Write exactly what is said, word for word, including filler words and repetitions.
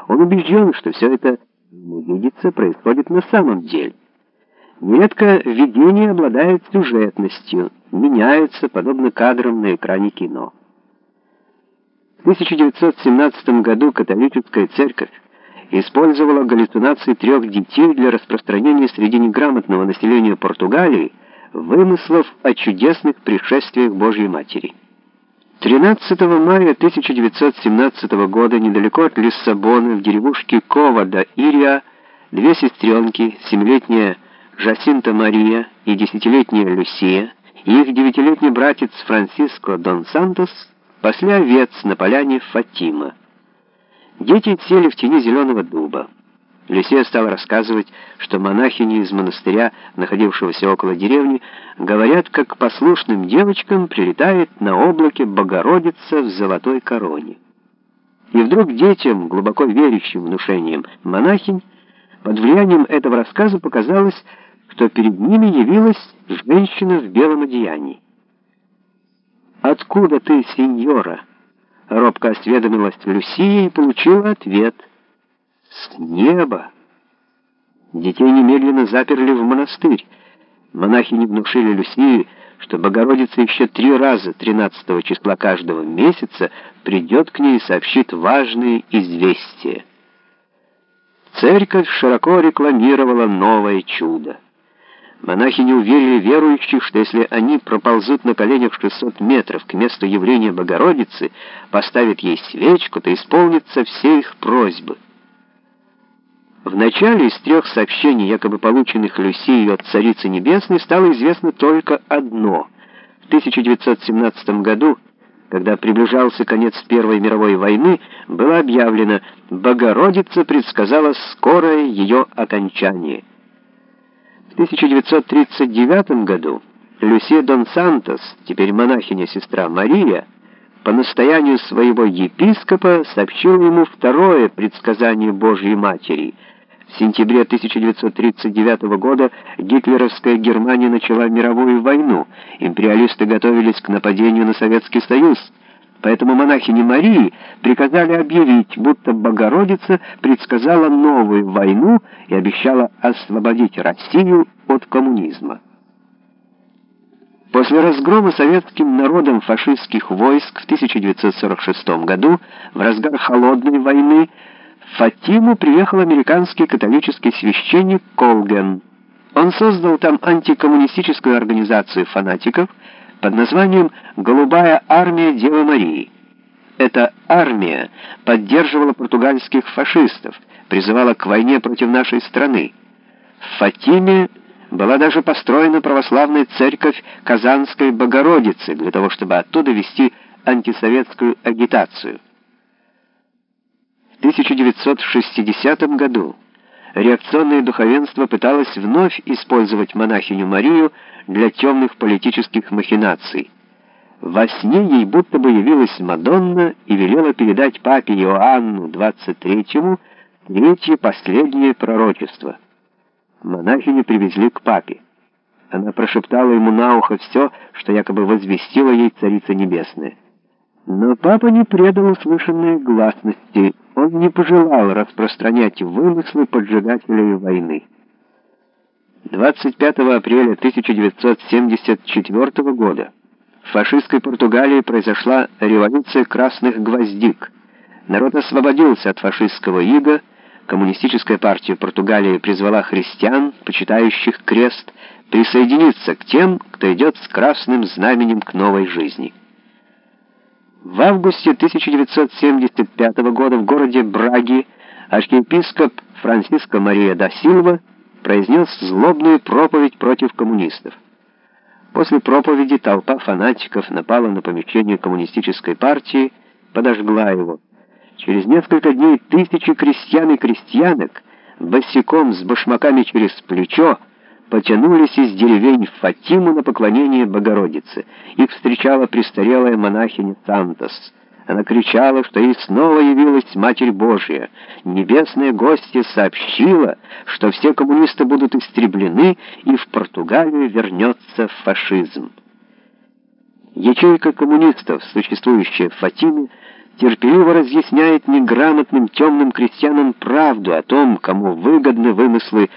Он убежден, что все это, ему видится, происходит на самом деле. Нередко видения обладают сюжетностью, меняются, подобно кадрам на экране кино. В тысяча девятьсот семнадцатом году католическая церковь использовала галлюцинации трех детей для распространения среди неграмотного населения Португалии вымыслов о чудесных пришествиях Божьей Матери. тринадцатого мая тысяча девятьсот семнадцатого года недалеко от Лиссабона, в деревушке Кова-да-Ирия, две сестренки, семилетняя Жасинта Мария и десятилетняя Люсия, и их девятилетний братец Франсиско Дон Сантос пасли овец на поляне Фатима. Дети сели в тени зеленого дуба. Люсия стала рассказывать, что монахини из монастыря, находившегося около деревни, говорят, как послушным девочкам прилетает на облаке Богородица в золотой короне. И вдруг детям, глубоко верящим внушением монахинь, под влиянием этого рассказа показалось, что перед ними явилась женщина в белом одеянии. «Откуда ты, сеньора?» — робко осведомилась Люсия и получила ответ: «С неба». Детей немедленно заперли в монастырь. Монахини внушили Люсии, что Богородица еще три раза тринадцатого числа каждого месяца придет к ней и сообщит важные известия. Церковь широко рекламировала новое чудо. Монахини уверили верующих, что если они проползут на коленях шестьсот метров к месту явления Богородицы, поставят ей свечку, то исполнятся все их просьбы. В начале из трех сообщений, якобы полученных Люсией от Царицы Небесной, стало известно только одно. В тысяча девятьсот семнадцатом году, когда приближался конец Первой мировой войны, было объявлено: Богородица предсказала скорое ее окончание. В тысяча девятьсот тридцать девятом году Люсия Дон Сантос, теперь монахиня-сестра Мария, по настоянию своего епископа сообщила ему второе предсказание Божьей Матери. В сентябре тысяча девятьсот тридцать девятого года гитлеровская Германия начала мировую войну. Империалисты готовились к нападению на Советский Союз. Поэтому монахини Марии приказали объявить, будто Богородица предсказала новую войну и обещала освободить Россию от коммунизма. После разгрома советским народом фашистских войск в тысяча девятьсот сорок шестом году, в разгар холодной войны, в Фатиму приехал американский католический священник Колген. Он создал там антикоммунистическую организацию фанатиков под названием «Голубая армия Девы Марии». Эта армия поддерживала португальских фашистов, призывала к войне против нашей страны. В Фатиме была даже построена православная церковь Казанской Богородицы для того, чтобы оттуда вести антисоветскую агитацию. В тысяча девятьсот шестидесятом году реакционное духовенство пыталось вновь использовать монахиню Марию для темных политических махинаций. Во сне ей будто бы явилась Мадонна и велела передать папе Иоанну двадцать третьему третье последнее пророчество. Монахиню привезли к папе. Она прошептала ему на ухо все, что якобы возвестила ей Царица Небесная. Но папа не предал услышанной гласности. Он не пожелал распространять вымыслы поджигателей войны. двадцать пятого апреля тысяча девятьсот семьдесят четвёртого года в фашистской Португалии произошла революция красных гвоздик. Народ освободился от фашистского ига. Коммунистическая партия Португалии призвала христиан, почитающих крест, присоединиться к тем, кто идет с красным знаменем к новой жизни. В августе тысяча девятьсот семьдесят пятого года в городе Браги архиепископ Франсиско Мария да Силва произнес злобную проповедь против коммунистов. После проповеди толпа фанатиков напала на помещение коммунистической партии, подожгла его. Через несколько дней тысячи крестьян и крестьянок босиком с башмаками через плечо потянулись из деревень в Фатиму на поклонение Богородице. Их встречала престарелая монахиня Сантос. Она кричала, что ей снова явилась Матерь Божья. Небесная гостья сообщила, что все коммунисты будут истреблены, и в Португалию вернется фашизм. Ячейка коммунистов, существующая в Фатиме, терпеливо разъясняет неграмотным темным крестьянам правду о том, кому выгодны вымыслы